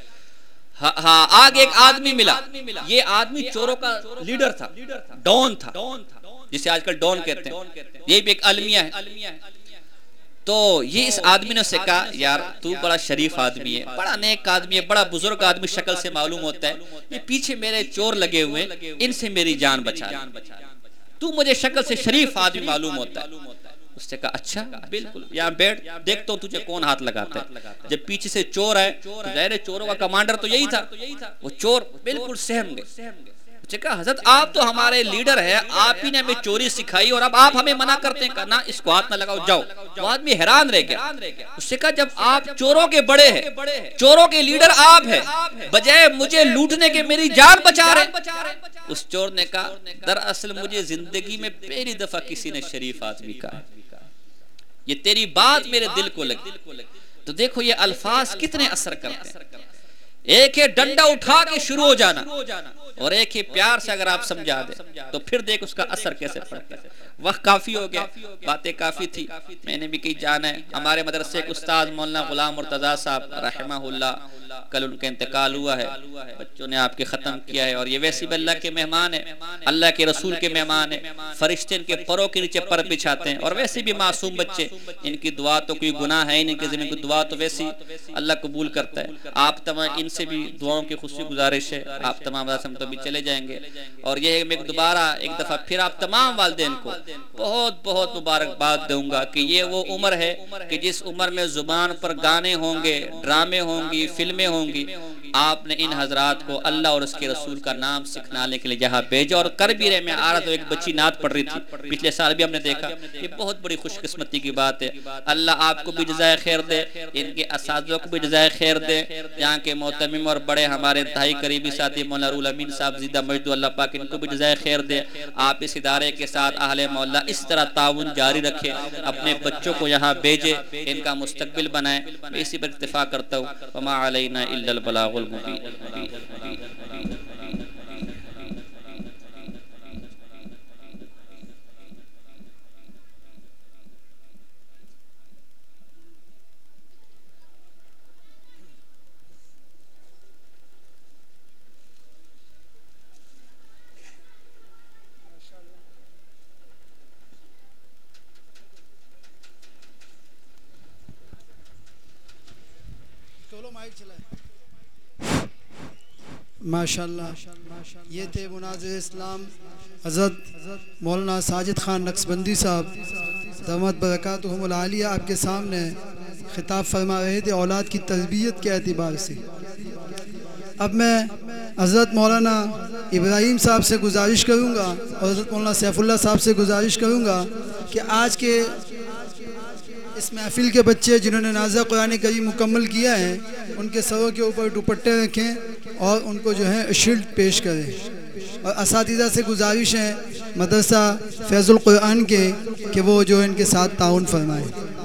ہاں آگے ایک آدمی ملا, یہ آدمی چوروں کا لیڈر تھا, ڈون تھا, جسے آج کل ڈون کہتے ہیں. یہ بھی ایک المیہ ہے. تو یہ اس آدمی نے اسے کہا یار تو بڑا شریف آدمی ہے, بڑا نیک آدمی ہے, بڑا بزرگ آدمی شکل سے معلوم ہوتا ہے, یہ پیچھے میرے چور لگے ہوئے, ان سے میری جان بچا, تو مجھے شکل سے شریف آدمی معلوم ہوتا ہے. اس نے کہا اچھا بالکل, یہاں بیٹھ, دیکھتا ہوں تجھے کون ہاتھ لگاتا ہے. جب پیچھے سے چور آئے تو ظاہر چوروں کا کمانڈر تو یہی تھا, وہ چور بالکل سہم گئے. کہا حضرت آپ تو ہمارے لیڈر ہیں, آپ ہی نے ہمیں چوری سکھائی اور اب آپ ہمیں منع کرتے ہیں. کہا نا اس کو ہاتھ نہ لگاؤ, جاؤ. وہ آدمی حیران رہ گیا. اس نے کہا جب آپ چوروں کے بڑے ہیں, چوروں کے لیڈر آپ ہیں, بجائے مجھے لوٹنے کے میری جان بچا رہے ہیں. اس چور نے کہا دراصل مجھے زندگی میں پہلی دفعہ کسی نے شریف آدمی کہا, یہ تیری بات میرے دل کو لگی. تو دیکھو یہ الفاظ کتنے اثر کرتے ہیں. ایک ہے ڈنڈا اٹھا کے شروع ہو جانا, اور ایک ہی پیار سے اگر آپ سمجھا دیں تو پھر دیکھ اس کا اثر کیسے پڑتا ہے۔ وقت کافی ہو گیا، باتیں کافی تھی، میں نے بھی کہیں جانا ہے۔ ہمارے مدرسے کے استاد مولانا غلام مرتضیٰ صاحب رحمہ اللہ، کل ان کا انتقال ہوا ہے، بچوں نے آپ کے ختم کیا ہے، اور یہ ویسے بھی اللہ کے مہمان ہیں، اللہ کے رسول کے مہمان ہیں، فرشتے ان کے پروں کے نیچے پر بچھاتے ہیں، اور ویسے بھی معصوم بچے، ان کی دعا تو کوئی گناہ ہے، ان کے ذمہ کی دعا تو ویسی اللہ قبول کرتا ہے۔ آپ تمام ان سے بھی دعاؤں کی خصوصی گزارش ہے، آپ تمام ہم تو بھی چلے جائیں گے، اور یہ میں دوبارہ ایک دفعہ پھر آپ تمام والدین کو بہت بہت مبارکباد دوں گا کہ یہ وہ عمر ہے کہ جس عمر میں زبان پر گانے ہوں گے، ڈرامے ہوں گی، فلمیں ہوں گی، آپ نے ان حضرات کو اللہ اور اس کے رسول کا نام سکھانے کے لیے جہاں بھیجا، اور کر بھی رہے۔ میں آ رہا تو ایک بچی نعت پڑھ رہی تھی، پچھلے سال بھی ہم نے دیکھا، یہ بہت بڑی خوش قسمتی کی بات ہے۔ اللہ آپ کو بھی جزائے خیر دے، ان کے اساتذہ کو بھی جزائے خیر دے، یہاں کے محتمم اور بڑے ہمارے انتہائی قریبی ساتھی مولانا رول امین صاحب زندہ مجدو، اللہ پاک ان کو بھی جزائے خیر دے۔ آپ اس ادارے کے ساتھ اہل محلہ اس طرح تعاون جاری رکھے، اپنے بچوں کو یہاں بھیجے، ان کا مستقبل بنائیں۔ میں اسی پر اتفاق کرتا ہوں، وما علینا الا البلاغ المبین۔ ماشاءاللہ، یہ تھے مناظر اسلام حضرت مولانا ساجد خان نقشبندی صاحب دامت برکاتہم العالیہ، آپ کے سامنے خطاب فرما رہے تھے اولاد کی تربیت کے اعتبار سے۔ اب میں حضرت مولانا ابراہیم صاحب سے گزارش کروں گا اور حضرت مولانا سیف اللہ صاحب سے گزارش کروں گا کہ آج کے اس محفل کے بچے جنہوں نے نازہ قرآن کریم مکمل کیا ہے، ان کے سروں کے اوپر دوپٹے رکھیں اور ان کو جو ہے شیلڈ پیش کریں، اور اساتذہ سے گزارش ہے مدرسہ فیض القرآن کے کہ وہ جو ان کے ساتھ تعاون فرمائیں۔